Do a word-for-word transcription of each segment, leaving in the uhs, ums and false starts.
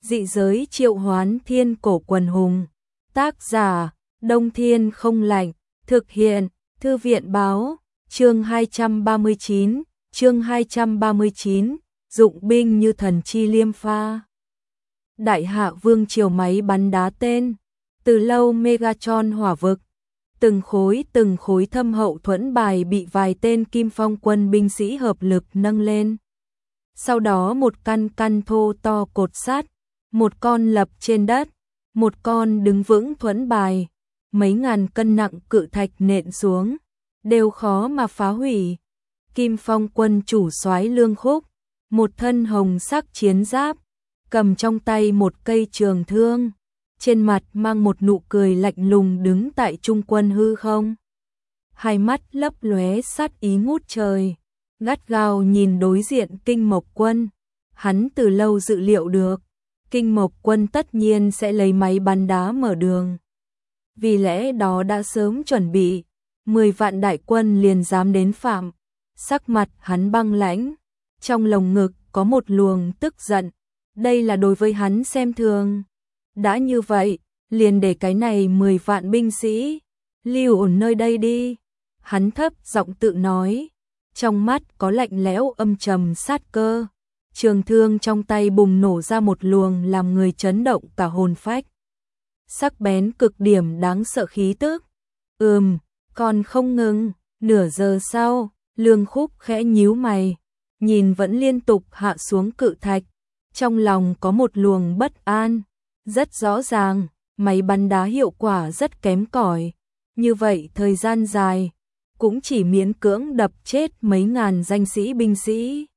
Dị giới triệu hoán thiên cổ quần hùng. Tác giả, Đông Thiên Không Lạnh. Thực hiện, Thư viện báo. Chương hai trăm ba mươi chín, chương hai trăm ba mươi chín, dụng binh như thần chi liêm pha. Đại Hạ Vương triều máy bắn đá tên. Từ lâu Megatron hỏa vực. Từng khối từng khối thâm hậu thuẫn bài bị vài tên Kim Phong quân binh sĩ hợp lực nâng lên. Sau đó một căn căn thô to cột sắt, một con lập trên đất, một con đứng vững thuẫn bài, mấy ngàn cân nặng cự thạch nện xuống, đều khó mà phá hủy. Kim Phong quân chủ soái Lương Khúc, một thân hồng sắc chiến giáp, cầm trong tay một cây trường thương, trên mặt mang một nụ cười lạnh lùng đứng tại trung quân hư không. Hai mắt lấp lóe sát ý ngút trời, gắt gao nhìn đối diện Kinh Mộc quân. Hắn từ lâu dự liệu được, Kinh Mộc quân tất nhiên sẽ lấy máy bắn đá mở đường. Vì lẽ đó đã sớm chuẩn bị, mười vạn đại quân liền dám đến phạm. Sắc mặt hắn băng lãnh, trong lồng ngực có một luồng tức giận, đây là đối với hắn xem thường. Đã như vậy, liền để cái này mười vạn binh sĩ lưu ổn nơi đây đi. Hắn thấp giọng tự nói, trong mắt có lạnh lẽo âm trầm sát cơ. Trường thương trong tay bùng nổ ra một luồng làm người chấn động cả hồn phách. Sắc bén cực điểm đáng sợ khí tức. Ừm, còn không ngừng. Nửa giờ sau, Lương Khúc khẽ nhíu mày, nhìn vẫn liên tục hạ xuống cự thạch, trong lòng có một luồng bất an. Rất rõ ràng, máy bắn đá hiệu quả rất kém cỏi, như vậy thời gian dài cũng chỉ miễn cưỡng đập chết mấy ngàn danh sĩ binh sĩ.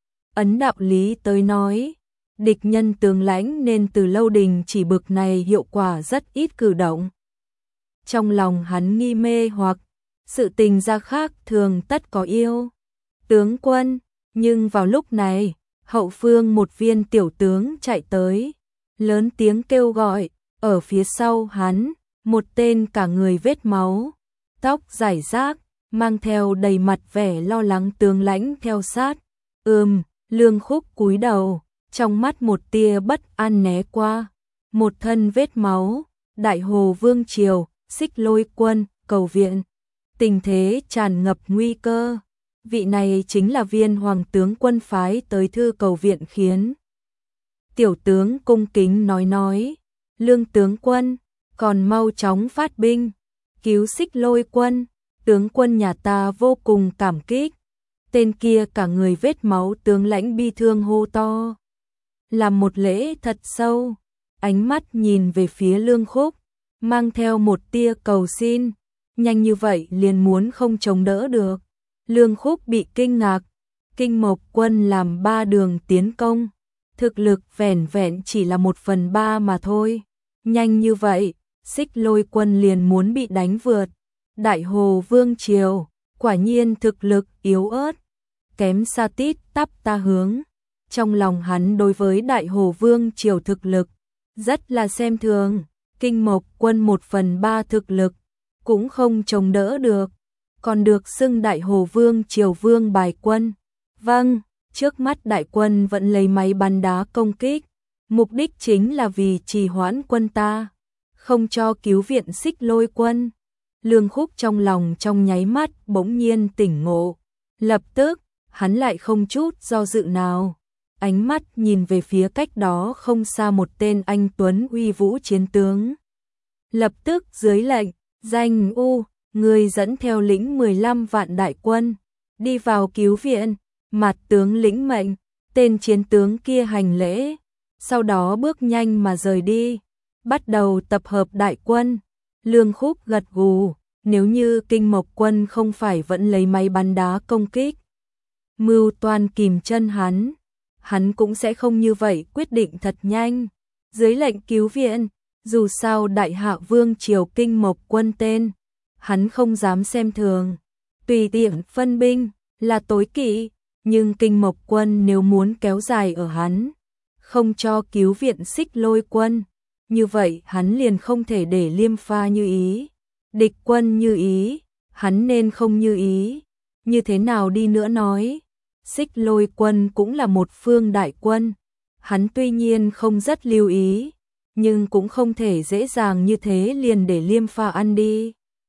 Ấn đạo lý tới nói, địch nhân tướng lãnh nên từ lâu đình chỉ bực này hiệu quả rất ít cử động. Trong lòng hắn nghi mê hoặc sự tình ra khác thường tất có yêu. Tướng quân, nhưng vào lúc này, hậu phương một viên tiểu tướng chạy tới, lớn tiếng kêu gọi, ở phía sau hắn, một tên cả người vết máu, tóc rải rác, mang theo đầy mặt vẻ lo lắng tướng lãnh theo sát. Ừm, Lương Khúc cúi đầu, trong mắt một tia bất an né qua. Một thân vết máu, Đại Hồ Vương triều, Xích Lôi quân, cầu viện. Tình thế tràn ngập nguy cơ. Vị này chính là viên hoàng tướng quân phái tới thư cầu viện khiến. Tiểu tướng cung kính nói nói, Lương tướng quân, còn mau chóng phát binh, cứu Xích Lôi quân, tướng quân nhà ta vô cùng cảm kích. Tên kia cả người vết máu tướng lãnh bi thương hô to. Làm một lễ thật sâu, ánh mắt nhìn về phía Lương Khúc, mang theo một tia cầu xin, nhanh như vậy liền muốn không chống đỡ được. Lương Khúc bị kinh ngạc, Kinh Mộc quân làm ba đường tiến công, thực lực vẻn vẹn chỉ là một phần ba mà thôi. Nhanh như vậy, Xích Lôi quân liền muốn bị đánh vượt. Đại Hồ Vương triều, quả nhiên thực lực yếu ớt, kém xa tít tắp ta hướng. Trong lòng hắn đối với Đại Hồ Vương triều thực lực rất là xem thường. Kinh Mộc quân một phần ba thực lực cũng không chống đỡ được, còn được xưng Đại Hồ Vương triều vương bài quân. Vâng, trước mắt đại quân vẫn lấy máy bắn đá công kích, mục đích chính là vì trì hoãn quân ta, không cho cứu viện Xích Lôi quân. Lương Khúc trong lòng trong nháy mắt bỗng nhiên tỉnh ngộ, lập tức hắn lại không chút do dự nào, ánh mắt nhìn về phía cách đó không xa một tên anh tuấn uy vũ chiến tướng. Lập tức dưới lệnh, danh U, người dẫn theo lĩnh mười lăm vạn đại quân, đi vào cứu viện. Mặt tướng lĩnh mệnh, tên chiến tướng kia hành lễ, sau đó bước nhanh mà rời đi, bắt đầu tập hợp đại quân. Lương Khúc gật gù, nếu như Kinh Mộc quân không phải vẫn lấy máy bắn đá công kích, mưu toan kìm chân hắn, hắn cũng sẽ không như vậy quyết định thật nhanh. Dưới lệnh cứu viện, dù sao Đại Hạ Vương triều Kinh Mộc quân tên, hắn không dám xem thường, tùy tiện phân binh là tối kỵ. Nhưng Kinh Mộc quân nếu muốn kéo dài ở hắn, không cho cứu viện Xích Lôi quân, như vậy hắn liền không thể để liêm pha như ý. Địch quân như ý, hắn nên không như ý. Như thế nào đi nữa nói, Xích Lôi quân cũng là một phương đại quân, Hắn tuy nhiên không rất lưu ý, nhưng cũng không thể dễ dàng như thế liền để Liêm Pha ăn đi.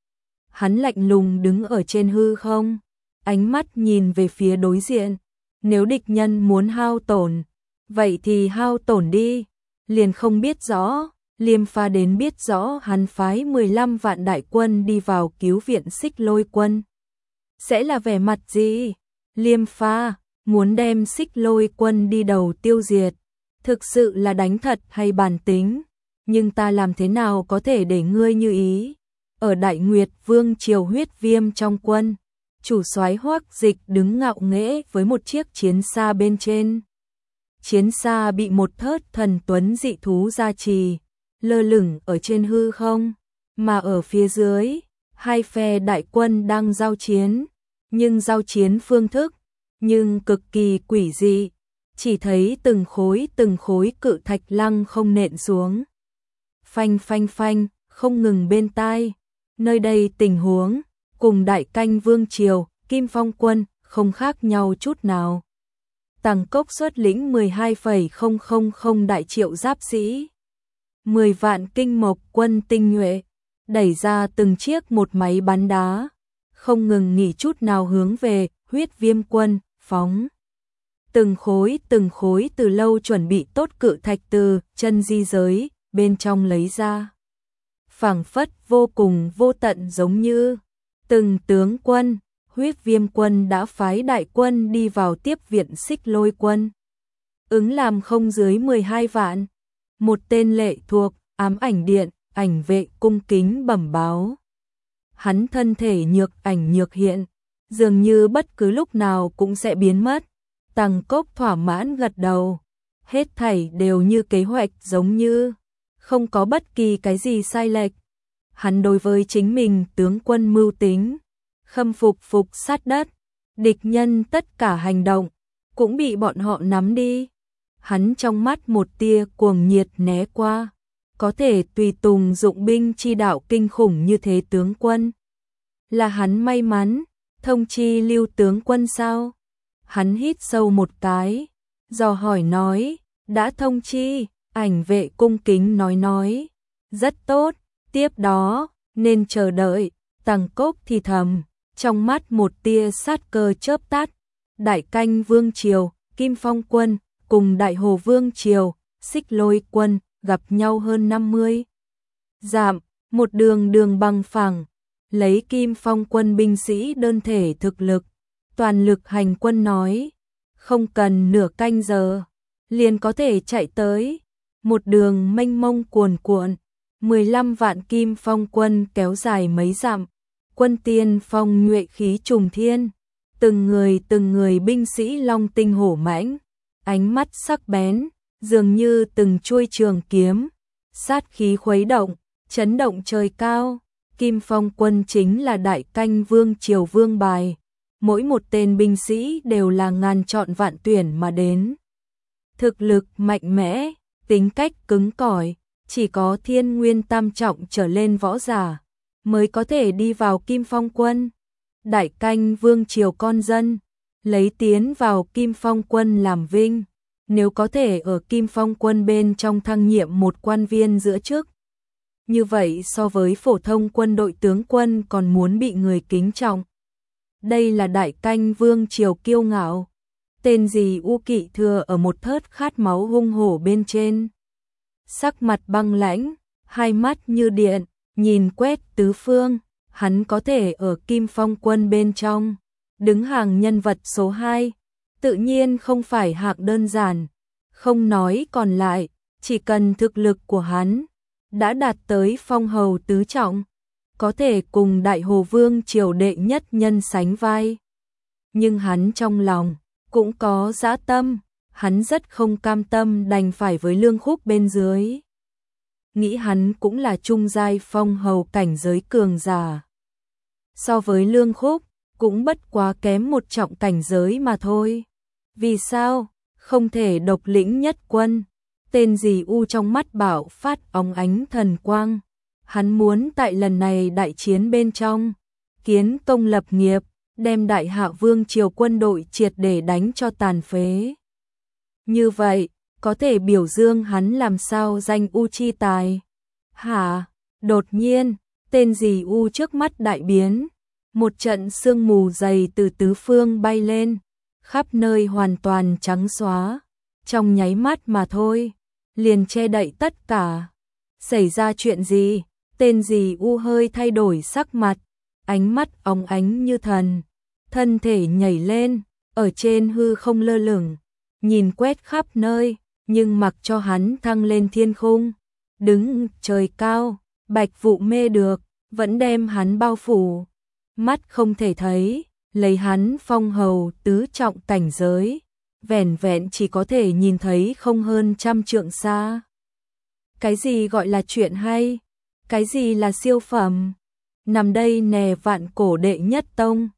Hắn lạnh lùng đứng ở trên hư không, ánh mắt nhìn về phía đối diện. Nếu địch nhân muốn hao tổn, vậy thì hao tổn đi. Liền không biết rõ, Liêm Pha đến biết rõ hắn phái mười lăm vạn đại quân đi vào cứu viện Xích Lôi quân. Sẽ là vẻ mặt gì? Liêm Pha muốn đem Xích Lôi quân đi đầu tiêu diệt. Thực sự là đánh thật hay bản tính? Nhưng ta làm thế nào có thể để ngươi như ý? Ở Đại Nguyệt Vương triều Huyết Viêm trong quân, chủ soái Hoắc Dịch đứng ngạo nghễ với một chiếc chiến xa bên trên. Chiến xa bị một thớt thần tuấn dị thú gia trì, lơ lửng ở trên hư không, mà ở phía dưới, hai phe đại quân đang giao chiến, nhưng giao chiến phương thức, nhưng cực kỳ quỷ dị, chỉ thấy từng khối từng khối cự thạch lăng không nện xuống. Phanh phanh phanh, không ngừng bên tai, nơi đây tình huống, cùng Đại Canh Vương triều, Kim Phong quân, không khác nhau chút nào. Tằng Cốc xuất lĩnh mười hai phẩy không không không đại triệu giáp sĩ, mười vạn kinh mộc quân tinh nhuệ, đẩy ra từng chiếc một máy bắn đá, không ngừng nghỉ chút nào hướng về Huyết Viêm quân, phóng. Từng khối từng khối từ lâu chuẩn bị tốt cự thạch từ chân di giới, bên trong lấy ra. Phảng phất vô cùng vô tận giống như từng tướng quân. Huyết Viêm quân đã phái đại quân đi vào tiếp viện Xích Lôi quân. Ứng làm không dưới mười hai vạn. Một tên lệ thuộc, ám ảnh điện, ảnh vệ cung kính bẩm báo. Hắn thân thể nhược ảnh nhược hiện, dường như bất cứ lúc nào cũng sẽ biến mất. Tằng Cốc thỏa mãn gật đầu. Hết thảy đều như kế hoạch giống như, không có bất kỳ cái gì sai lệch. Hắn đối với chính mình tướng quân mưu tính, khâm phục phục sát đất, địch nhân tất cả hành động, cũng bị bọn họ nắm đi. Hắn trong mắt một tia cuồng nhiệt né qua, có thể tùy tùng dụng binh chi đạo kinh khủng như thế tướng quân. Là hắn may mắn, thông chi Lưu tướng quân sao? Hắn hít sâu một cái, dò hỏi nói, đã thông chi, ảnh vệ cung kính nói nói, rất tốt, tiếp đó, nên chờ đợi. Tằng Cốc thì thầm, trong mắt một tia sát cơ chớp tắt. Đại Canh Vương triều, Kim Phong quân, cùng Đại Hồ Vương triều, Xích Lôi quân, gặp nhau hơn năm mươi dặm, một đường đường bằng phẳng, lấy Kim Phong quân binh sĩ đơn thể thực lực, toàn lực hành quân nói, không cần nửa canh giờ, liền có thể chạy tới. Một đường mênh mông cuồn cuộn, mười lăm vạn Kim Phong quân kéo dài mấy dặm, quân tiên phong nhuệ khí trùng thiên, từng người từng người binh sĩ long tinh hổ mãnh, ánh mắt sắc bén, dường như từng chuôi trường kiếm, sát khí khuấy động, chấn động trời cao. Kim Phong quân chính là Đại Canh Vương triều vương bài, mỗi một tên binh sĩ đều là ngàn chọn vạn tuyển mà đến. Thực lực mạnh mẽ, tính cách cứng cỏi, chỉ có thiên nguyên tam trọng trở lên võ giả mới có thể đi vào Kim Phong quân. Đại Canh Vương triều con dân, lấy tiến vào Kim Phong quân làm vinh, nếu có thể ở Kim Phong quân bên trong thăng nhiệm một quan viên giữa chức. Như vậy so với phổ thông quân đội tướng quân còn muốn bị người kính trọng. Đây là Đại Canh Vương triều kiêu ngạo. Tên gì U Kỵ thừa ở một thớt khát máu hung hổ bên trên. Sắc mặt băng lãnh, hai mắt như điện, nhìn quét tứ phương, hắn có thể ở Kim Phong quân bên trong, đứng hàng nhân vật số hai, tự nhiên không phải hạng đơn giản. Không nói còn lại, chỉ cần thực lực của hắn đã đạt tới phong hầu tứ trọng, có thể cùng Đại Hồ Vương triều đệ nhất nhân sánh vai. Nhưng hắn trong lòng cũng có dã tâm, hắn rất không cam tâm đành phải với Lương Khúc bên dưới. Nghĩ hắn cũng là trung giai phong hầu cảnh giới cường giả. So với Lương Khúc, cũng bất quá kém một trọng cảnh giới mà thôi. Vì sao? Không thể độc lĩnh nhất quân. Tên dì U trong mắt bảo phát óng ánh thần quang. Hắn muốn tại lần này đại chiến bên trong, kiến công lập nghiệp, đem Đại Hạ Vương triều quân đội triệt để đánh cho tàn phế. Như vậy, có thể biểu dương hắn làm sao danh U chi tài. Hả? Đột nhiên, tên dì U trước mắt đại biến, một trận sương mù dày từ tứ phương bay lên, khắp nơi hoàn toàn trắng xóa, trong nháy mắt mà thôi, liền che đậy tất cả. Xảy ra chuyện gì? Tên dì U hơi thay đổi sắc mặt, ánh mắt óng ánh như thần, thân thể nhảy lên, ở trên hư không lơ lửng, nhìn quét khắp nơi, nhưng mặc cho hắn thăng lên thiên khung, đứng trời cao, bạch vụ mê được, vẫn đem hắn bao phủ, mắt không thể thấy, lấy hắn phong hầu tứ trọng cảnh giới, vẻn vẹn chỉ có thể nhìn thấy không hơn trăm trượng xa. Cái gì gọi là chuyện hay? Cái gì là siêu phẩm? Nằm đây nè vạn cổ đệ nhất tông,